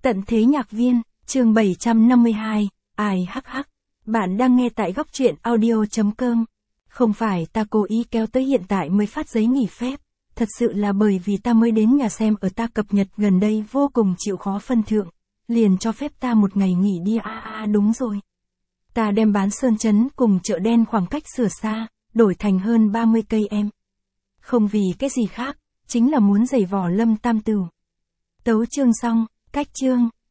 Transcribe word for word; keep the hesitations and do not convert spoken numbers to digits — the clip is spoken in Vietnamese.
Tận thế nhạc viên, chương bảy trăm năm mươi hai, ai hắc hắc. Bạn đang nghe tại góc truyện audio chấm com. Không phải ta cố ý kéo tới hiện tại mới phát giấy nghỉ phép, thật sự là bởi vì ta mới đến nhà xem ở ta cập nhật gần đây vô cùng chịu khó phân thượng, liền cho phép ta một ngày nghỉ đi. À à đúng rồi. Ta đem bán sơn chấn cùng chợ đen khoảng cách sửa xa, đổi thành hơn ba mươi cây em. Không vì cái gì khác, chính là muốn giày vò Lâm Tam Tửu. Tấu chương xong, cách chương,